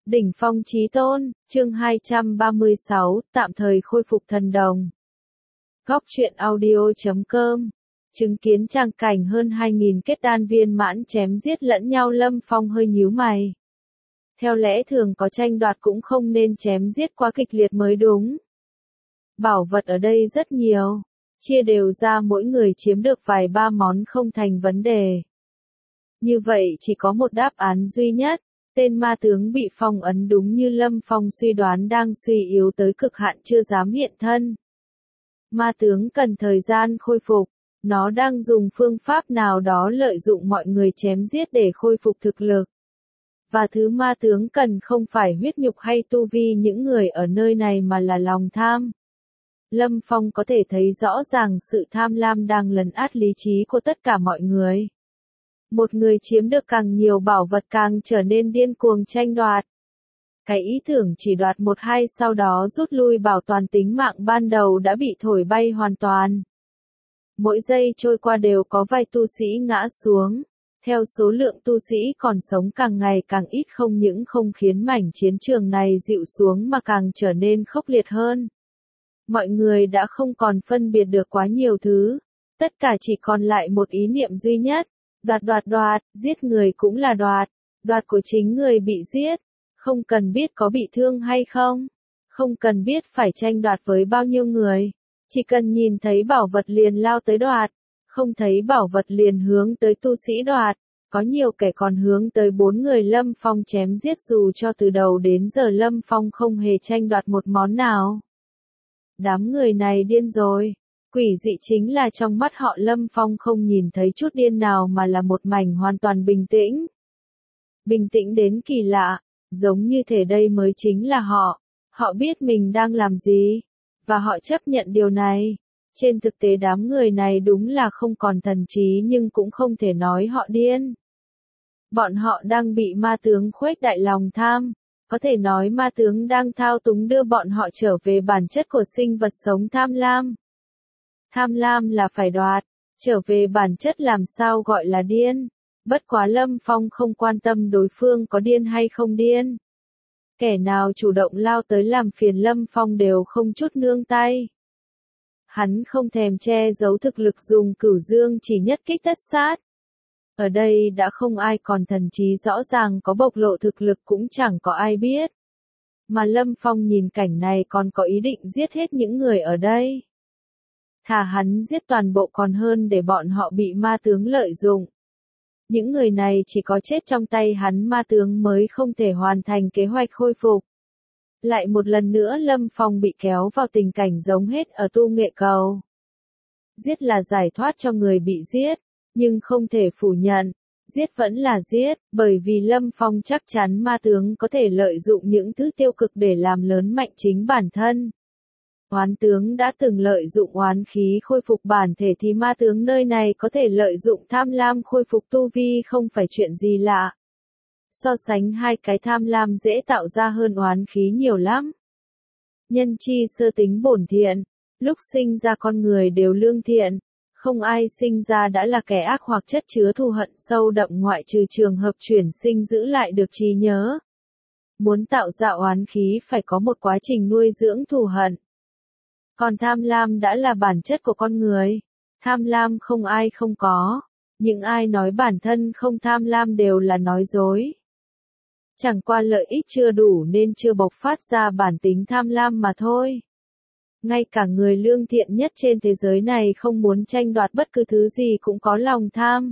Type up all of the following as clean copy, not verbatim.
Đỉnh phong chí tôn, chương 236, tạm thời khôi phục thần đồng. Góc truyện audio.com. Chứng kiến tràng cảnh hơn 2.000 kết đan viên mãn chém giết lẫn nhau, Lâm Phong hơi nhíu mày. Theo lẽ thường có tranh đoạt cũng không nên chém giết quá kịch liệt mới đúng. Bảo vật ở đây rất nhiều, chia đều ra mỗi người chiếm được vài ba món không thành vấn đề. Như vậy chỉ có một đáp án duy nhất. Tên ma tướng bị phong ấn đúng như Lâm Phong suy đoán đang suy yếu tới cực hạn chưa dám hiện thân. Ma tướng cần thời gian khôi phục, nó đang dùng phương pháp nào đó lợi dụng mọi người chém giết để khôi phục thực lực. Và thứ ma tướng cần không phải huyết nhục hay tu vi những người ở nơi này mà là lòng tham. Lâm Phong có thể thấy rõ ràng sự tham lam đang lấn át lý trí của tất cả mọi người. Một người chiếm được càng nhiều bảo vật càng trở nên điên cuồng tranh đoạt. Cái ý tưởng chỉ đoạt một hai sau đó rút lui bảo toàn tính mạng ban đầu đã bị thổi bay hoàn toàn. Mỗi giây trôi qua đều có vài tu sĩ ngã xuống. Theo số lượng tu sĩ còn sống càng ngày càng ít, không những không khiến mảnh chiến trường này dịu xuống mà càng trở nên khốc liệt hơn. Mọi người đã không còn phân biệt được quá nhiều thứ. Tất cả chỉ còn lại một ý niệm duy nhất. Đoạt, giết người cũng là đoạt của chính người bị giết, không cần biết có bị thương hay không, không cần biết phải tranh đoạt với bao nhiêu người, chỉ cần nhìn thấy bảo vật liền lao tới đoạt, không thấy bảo vật liền hướng tới tu sĩ đoạt, có nhiều kẻ còn hướng tới 4 người Lâm Phong chém giết dù cho từ đầu đến giờ Lâm Phong không hề tranh đoạt một món nào. Đám người này điên rồi. Quỷ dị chính là trong mắt họ Lâm Phong không nhìn thấy chút điên nào mà là một mảnh hoàn toàn bình tĩnh. Bình tĩnh đến kỳ lạ, giống như thể đây mới chính là họ. Họ biết mình đang làm gì, và họ chấp nhận điều này. Trên thực tế đám người này đúng là không còn thần trí nhưng cũng không thể nói họ điên. Bọn họ đang bị ma tướng khuếch đại lòng tham. Có thể nói ma tướng đang thao túng đưa bọn họ trở về bản chất của sinh vật sống tham lam. Tham lam là phải đoạt, trở về bản chất làm sao gọi là điên. Bất quá Lâm Phong không quan tâm đối phương có điên hay không điên. Kẻ nào chủ động lao tới làm phiền Lâm Phong đều không chút nương tay. Hắn không thèm che giấu thực lực, dùng cửu dương chỉ nhất kích tất sát. Ở đây đã không ai còn thần trí rõ ràng, có bộc lộ thực lực cũng chẳng có ai biết. Mà Lâm Phong nhìn cảnh này còn có ý định giết hết những người ở đây. Thà hắn giết toàn bộ còn hơn để bọn họ bị ma tướng lợi dụng. Những người này chỉ có chết trong tay hắn ma tướng mới không thể hoàn thành kế hoạch khôi phục. Lại một lần nữa Lâm Phong bị kéo vào tình cảnh giống hết ở tu nghệ cầu. Giết là giải thoát cho người bị giết, nhưng không thể phủ nhận, giết vẫn là giết, bởi vì Lâm Phong chắc chắn ma tướng có thể lợi dụng những thứ tiêu cực để làm lớn mạnh chính bản thân. Oán tướng đã từng lợi dụng oán khí khôi phục bản thể thì ma tướng nơi này có thể lợi dụng tham lam khôi phục tu vi, không phải chuyện gì lạ. So sánh hai cái, tham lam dễ tạo ra hơn oán khí nhiều lắm. Nhân chi sơ tính bổn thiện, lúc sinh ra con người đều lương thiện, không ai sinh ra đã là kẻ ác hoặc chất chứa thù hận sâu đậm ngoại trừ trường hợp chuyển sinh giữ lại được trí nhớ. Muốn tạo ra oán khí phải có một quá trình nuôi dưỡng thù hận. Còn tham lam đã là bản chất của con người. Tham lam không ai không có. Những ai nói bản thân không tham lam đều là nói dối. Chẳng qua lợi ích chưa đủ nên chưa bộc phát ra bản tính tham lam mà thôi. Ngay cả người lương thiện nhất trên thế giới này không muốn tranh đoạt bất cứ thứ gì cũng có lòng tham.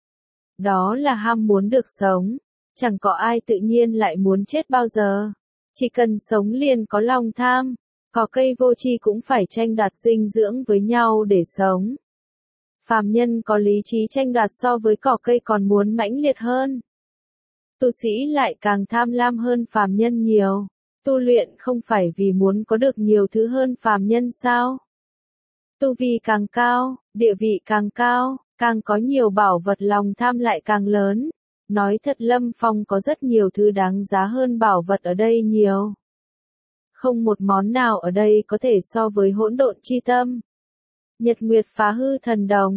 Đó là ham muốn được sống. Chẳng có ai tự nhiên lại muốn chết bao giờ. Chỉ cần sống liền có lòng tham. Cỏ cây vô tri cũng phải tranh đoạt dinh dưỡng với nhau để sống. Phàm nhân có lý trí tranh đoạt so với cỏ cây còn muốn mãnh liệt hơn. Tu sĩ lại càng tham lam hơn phàm nhân nhiều. Tu luyện không phải vì muốn có được nhiều thứ hơn phàm nhân sao? Tu vi càng cao, địa vị càng cao, càng có nhiều bảo vật lòng tham lại càng lớn. Nói thật Lâm Phong có rất nhiều thứ đáng giá hơn bảo vật ở đây nhiều. Không một món nào ở đây có thể so với hỗn độn chi tâm. Nhật Nguyệt phá hư thần đồng,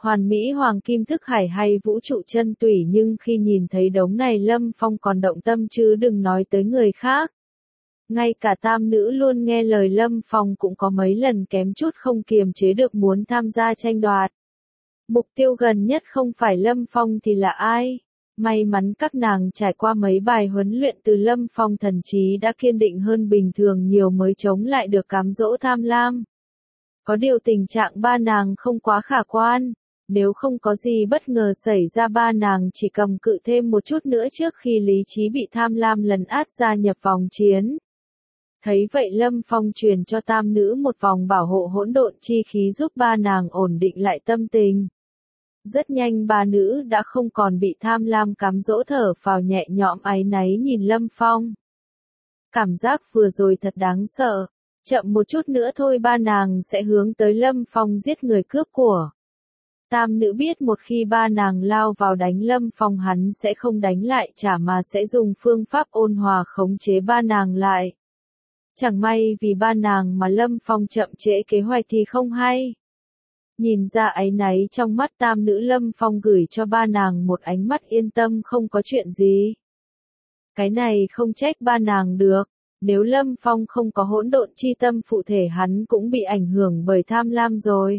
Hoàn mỹ hoàng kim thức hải hay vũ trụ chân tủy, nhưng khi nhìn thấy đống này Lâm Phong còn động tâm chứ đừng nói tới người khác. Ngay cả tam nữ luôn nghe lời Lâm Phong cũng có mấy lần kém chút không kiềm chế được muốn tham gia tranh đoạt. Mục tiêu gần nhất không phải Lâm Phong thì là ai? May mắn các nàng trải qua mấy bài huấn luyện từ Lâm Phong, thần trí đã kiên định hơn bình thường nhiều mới chống lại được cám dỗ tham lam. Có điều tình trạng ba nàng không quá khả quan. Nếu không có gì bất ngờ xảy ra, ba nàng chỉ cầm cự thêm một chút nữa trước khi lý trí bị tham lam lấn át gia nhập vòng chiến. Thấy vậy Lâm Phong truyền cho tam nữ một vòng bảo hộ hỗn độn chi khí giúp ba nàng ổn định lại tâm tình. Rất nhanh ba nữ đã không còn bị tham lam cám dỗ, thở phào nhẹ nhõm áy náy nhìn Lâm Phong. Cảm giác vừa rồi thật đáng sợ, chậm một chút nữa thôi ba nàng sẽ hướng tới Lâm Phong giết người cướp của. Tam nữ biết một khi ba nàng lao vào đánh Lâm Phong hắn sẽ không đánh lại trả mà sẽ dùng phương pháp ôn hòa khống chế ba nàng lại. Chẳng may vì ba nàng mà Lâm Phong chậm trễ kế hoạch thì không hay. Nhìn ra áy náy trong mắt tam nữ, Lâm Phong gửi cho ba nàng một ánh mắt yên tâm, không có chuyện gì. Cái này không trách ba nàng được, nếu Lâm Phong không có hỗn độn chi tâm phụ thể hắn cũng bị ảnh hưởng bởi tham lam rồi.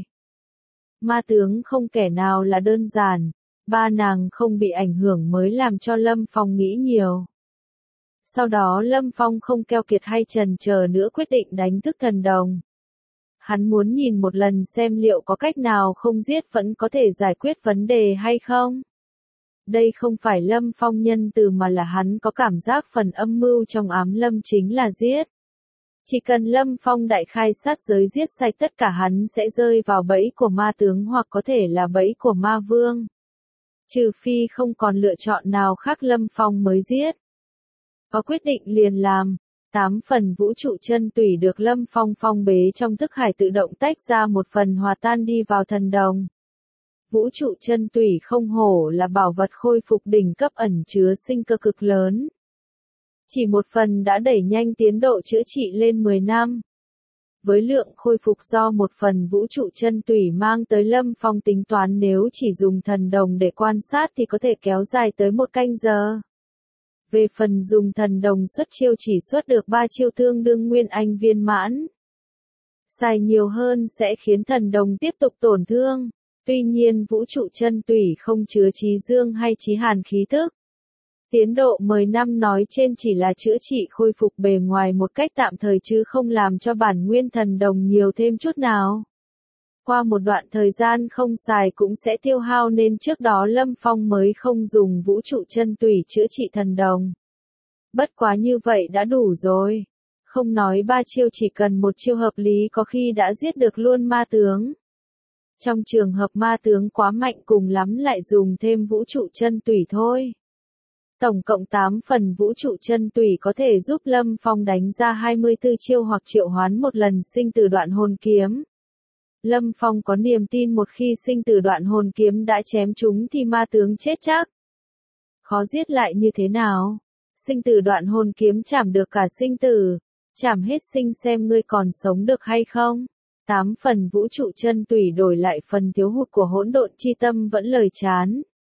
Ma tướng không kẻ nào là đơn giản, ba nàng không bị ảnh hưởng mới làm cho Lâm Phong nghĩ nhiều. Sau đó Lâm Phong không keo kiệt hay chần chờ nữa, quyết định đánh thức thần đồng. Hắn muốn nhìn một lần xem liệu có cách nào không giết vẫn có thể giải quyết vấn đề hay không. Đây không phải Lâm Phong nhân từ mà là hắn có cảm giác phần âm mưu trong ám lâm chính là giết. Chỉ cần Lâm Phong đại khai sát giới giết sạch tất cả hắn sẽ rơi vào bẫy của ma tướng hoặc có thể là bẫy của ma vương. Trừ phi không còn lựa chọn nào khác Lâm Phong mới giết. Có quyết định liền làm. 8 phần vũ trụ chân tủy được Lâm Phong phong bế trong thức hải tự động tách ra, một phần hòa tan đi vào thần đồng. Vũ trụ chân tủy không hổ là bảo vật khôi phục đỉnh cấp ẩn chứa sinh cơ cực lớn. Chỉ một phần đã đẩy nhanh tiến độ chữa trị lên 10 năm. Với lượng khôi phục do một phần vũ trụ chân tủy mang tới, Lâm Phong tính toán nếu chỉ dùng thần đồng để quan sát thì có thể kéo dài tới 1 canh giờ. Về phần dùng thần đồng xuất chiêu chỉ xuất được 3 chiêu tương đương nguyên anh viên mãn. Xài nhiều hơn sẽ khiến thần đồng tiếp tục tổn thương. Tuy nhiên vũ trụ chân tủy không chứa chí dương hay chí hàn khí tức. Tiến độ 10 năm nói trên chỉ là chữa trị khôi phục bề ngoài một cách tạm thời chứ không làm cho bản nguyên thần đồng nhiều thêm chút nào. Qua một đoạn thời gian không xài cũng sẽ tiêu hao nên trước đó Lâm Phong mới không dùng vũ trụ chân tủy chữa trị thần đồng. Bất quá như vậy đã đủ rồi. Không nói 3 chiêu, chỉ cần 1 chiêu hợp lý có khi đã giết được luôn ma tướng. Trong trường hợp ma tướng quá mạnh cùng lắm lại dùng thêm vũ trụ chân tủy thôi. Tổng cộng 8 phần vũ trụ chân tủy có thể giúp Lâm Phong đánh ra 24 chiêu hoặc triệu hoán một lần sinh tử đoạn hồn kiếm. Lâm Phong có niềm tin một khi sinh tử đoạn hồn kiếm đã chém chúng thì ma tướng chết chắc. Khó giết lại như thế nào? Sinh tử đoạn hồn kiếm chảm được cả sinh tử, chảm hết sinh xem ngươi còn sống được hay không. 8 phần vũ trụ chân tủy đổi lại phần thiếu hụt của hỗn độn chi tâm vẫn lời chán.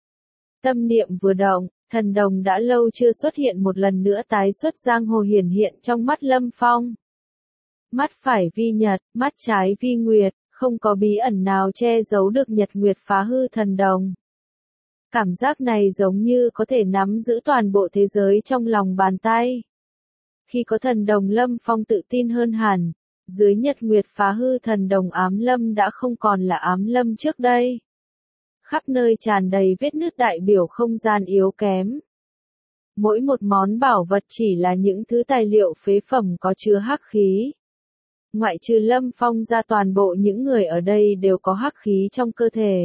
Tâm niệm vừa động, thần đồng đã lâu chưa xuất hiện một lần nữa tái xuất giang hồ hiển hiện trong mắt Lâm Phong. Mắt phải vi nhật, mắt trái vi nguyệt, không có bí ẩn nào che giấu được nhật nguyệt phá hư thần đồng. Cảm giác này giống như có thể nắm giữ toàn bộ thế giới trong lòng bàn tay. Khi có thần đồng Lâm Phong tự tin hơn hẳn, dưới nhật nguyệt phá hư thần đồng ám lâm đã không còn là ám lâm trước đây. Khắp nơi tràn đầy vết nứt đại biểu không gian yếu kém. Mỗi một món bảo vật chỉ là những thứ tài liệu phế phẩm có chứa hắc khí. Ngoại trừ Lâm Phong ra toàn bộ những người ở đây đều có hắc khí trong cơ thể.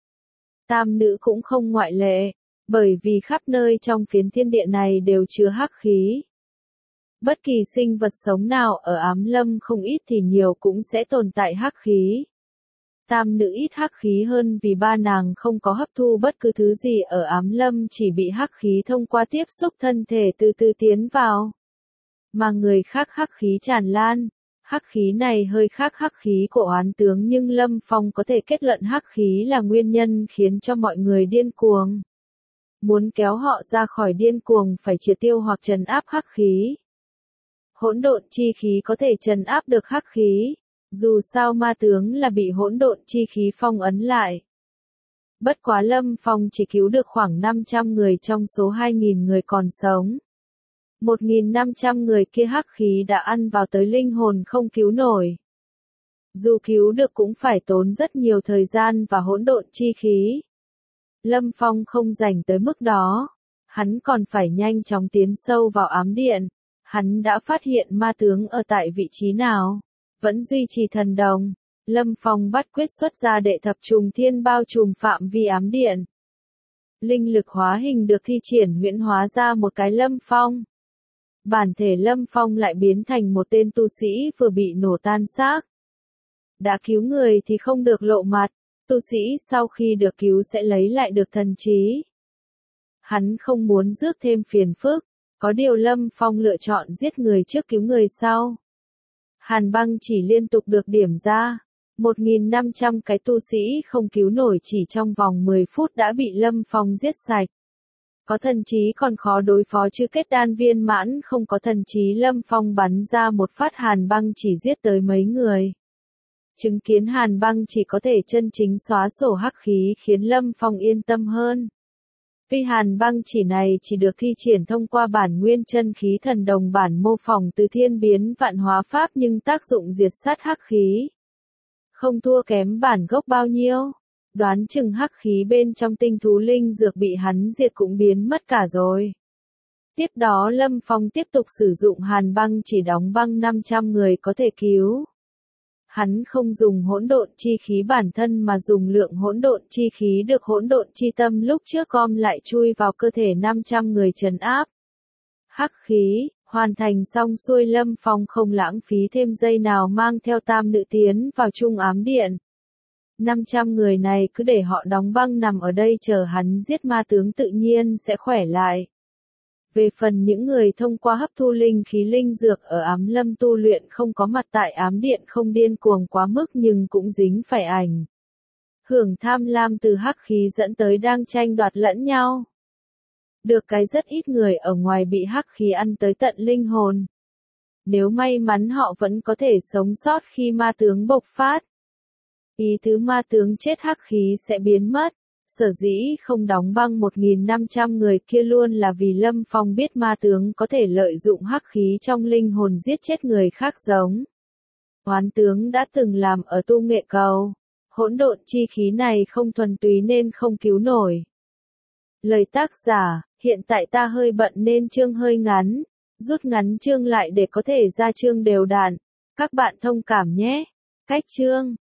Tam nữ cũng không ngoại lệ, bởi vì khắp nơi trong phiến thiên địa này đều chứa hắc khí. Bất kỳ sinh vật sống nào ở ám lâm không ít thì nhiều cũng sẽ tồn tại hắc khí. Tam nữ ít hắc khí hơn vì ba nàng không có hấp thu bất cứ thứ gì ở ám lâm, chỉ bị hắc khí thông qua tiếp xúc thân thể từ từ tiến vào. Mà người khác hắc khí tràn lan. Hắc khí này hơi khác hắc khí của oán tướng nhưng Lâm Phong có thể kết luận hắc khí là nguyên nhân khiến cho mọi người điên cuồng. Muốn kéo họ ra khỏi điên cuồng phải triệt tiêu hoặc trấn áp hắc khí. Hỗn độn chi khí có thể trấn áp được hắc khí, dù sao ma tướng là bị hỗn độn chi khí phong ấn lại. Bất quá Lâm Phong chỉ cứu được khoảng 500 người trong số 2.000 người còn sống. 1.500 người kia hắc khí đã ăn vào tới linh hồn không cứu nổi. Dù cứu được cũng phải tốn rất nhiều thời gian và hỗn độn chi khí. Lâm Phong không rảnh tới mức đó. Hắn còn phải nhanh chóng tiến sâu vào ám điện. Hắn đã phát hiện ma tướng ở tại vị trí nào. Vẫn duy trì thần đồng. Lâm Phong bắt quyết xuất ra đệ thập trùng thiên bao trùm phạm vi ám điện. Linh lực hóa hình được thi triển huyễn hóa ra một cái Lâm Phong. Bản thể Lâm Phong lại biến thành một tên tu sĩ vừa bị nổ tan xác. Đã cứu người thì không được lộ mặt, tu sĩ sau khi được cứu sẽ lấy lại được thần trí. Hắn không muốn rước thêm phiền phức, có điều Lâm Phong lựa chọn giết người trước cứu người sau. Hàn băng chỉ liên tục được điểm ra. 1.500 cái tu sĩ không cứu nổi chỉ trong vòng 10 phút đã bị Lâm Phong giết sạch. Có thần trí còn khó đối phó chứ kết đan viên mãn không có thần trí Lâm Phong bắn ra một phát hàn băng chỉ giết tới mấy người. Chứng kiến hàn băng chỉ có thể chân chính xóa sổ hắc khí khiến Lâm Phong yên tâm hơn. Vì hàn băng chỉ này chỉ được thi triển thông qua bản nguyên chân khí thần đồng bản mô phỏng từ thiên biến vạn hóa pháp nhưng tác dụng diệt sát hắc khí. Không thua kém bản gốc bao nhiêu. Đoán chừng hắc khí bên trong tinh thú linh dược bị hắn diệt cũng biến mất cả rồi. Tiếp đó Lâm Phong tiếp tục sử dụng hàn băng chỉ đóng băng 500 người có thể cứu. Hắn không dùng hỗn độn chi khí bản thân mà dùng lượng hỗn độn chi khí được hỗn độn chi tâm lúc trước gom lại chui vào cơ thể 500 người trấn áp. Hắc khí, hoàn thành xong xuôi Lâm Phong không lãng phí thêm giây nào mang theo tam nữ tiến vào trung ám điện. 500 người này cứ để họ đóng băng nằm ở đây chờ hắn giết ma tướng tự nhiên sẽ khỏe lại. Về phần những người thông qua hấp thu linh khí linh dược ở ám lâm tu luyện không có mặt tại ám điện không điên cuồng quá mức nhưng cũng dính phải ảnh hưởng tham lam từ hắc khí dẫn tới đang tranh đoạt lẫn nhau. Được cái rất ít người ở ngoài bị hắc khí ăn tới tận linh hồn. Nếu may mắn họ vẫn có thể sống sót khi ma tướng bộc phát. Ý tứ ma tướng chết hắc khí sẽ biến mất. Sở dĩ không đóng băng 1.500 người kia luôn là vì Lâm Phong biết ma tướng có thể lợi dụng hắc khí trong linh hồn giết chết người khác giống. Oán tướng đã từng làm ở tu nghệ cầu. Hỗn độn chi khí này không thuần túy nên không cứu nổi. Lời tác giả, hiện tại ta hơi bận nên chương hơi ngắn. Rút ngắn chương lại để có thể ra chương đều đặn. Các bạn thông cảm nhé. Cách chương